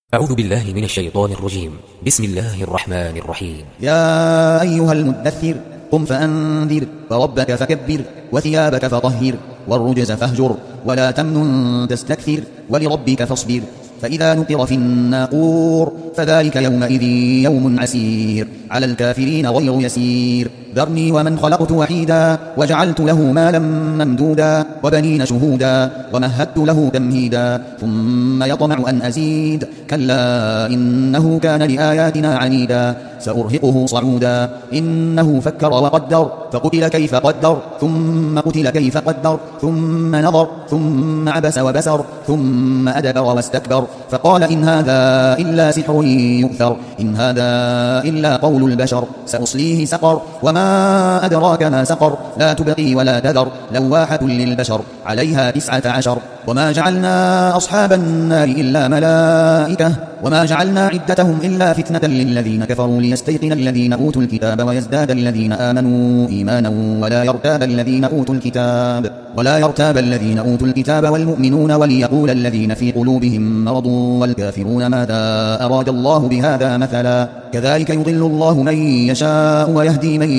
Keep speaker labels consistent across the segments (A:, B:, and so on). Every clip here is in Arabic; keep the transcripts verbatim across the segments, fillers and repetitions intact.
A: أعوذ بالله من الشيطان الرجيم. بسم الله الرحمن الرحيم.
B: يا أيها المدثر قم فأنذر وربك فكبر وثيابك فطهر والرجز فاهجر ولا تمنن تستكثر ولربك فاصبر فإذا نقر في الناقور فذلك يومئذ يوم عسير على الكافرين غير يسير ذرني ومن خلقت وحيدا وجعلت له مالا ممدودا وبنين شهودا ومهدت له تمهيدا ثم يطمع أن أزيد كلا إنه كان لآياتنا عنيدا سأرهقه صعودا إنه فكر وقدر فقتل كيف قدر ثم قتل كيف قدر ثم نظر ثم عبس وبسر ثم أدبر واستكبر فقال إن هذا إلا سحر يؤثر إن هذا إلا قول البشر سأصليه سقر وما أدراك ما سقر لا تبقي ولا تذر لواحة للبشر عليها تسعة عشر وما جعلنا أصحاب النار إلا ملائكة وما جعلنا عدتهم إلا فتنة للذين كفروا ليستيقن الذين أوتوا الكتاب ويزداد الذين آمنوا إيمانا ولا يرتاب الذين أوتوا الكتاب ولا يرتاب الذين أوتوا الكتاب والمؤمنون وليقول الذين في قلوبهم مرض والكافرون ماذا أراد الله بهذا مثلا كذلك يضل الله من يشاء ويهدي من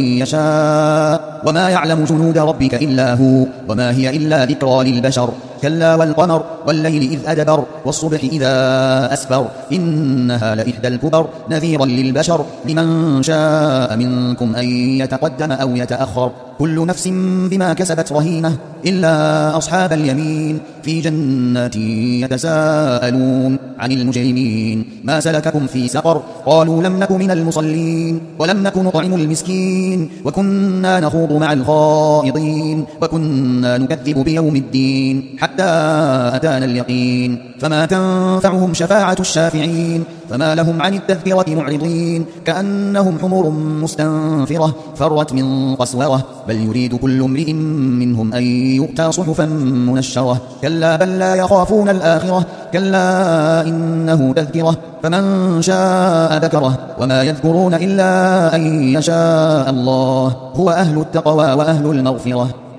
B: يشاء وما يعلم جنود ربك إلا هو وما هي إلا ذكرى للبشر كلا والقمر والليل إذ أدبر والصبح إذا أسفر إنها لإحدى الكبر نذيرا للبشر لمن شاء منكم أن يتقدم أو يتأخر كل نفس بما كسبت رهينة إلا أصحاب اليمين في جنات يتساءلون عن المجرمين ما سلككم في سقر قالوا لم نك من المصلين ولم نك نطعم المسكين وكنا نخوض مع الخائضين وكنا نكذب بيوم الدين حتى أتانا اليقين فما تنفعهم شفاعة الشافعين فما لهم عن التذكرة معرضين كأنهم حمر مستنفرة فرت من قسورة بل يريد كل امرئ منهم أن يؤتى صحفا منشرة كلا بل لا يخافون الآخرة كلا إنه تذكرة فمن شاء ذكره وما يذكرون إلا أن يشاء الله هو أهل التقوى وأهل المغفرة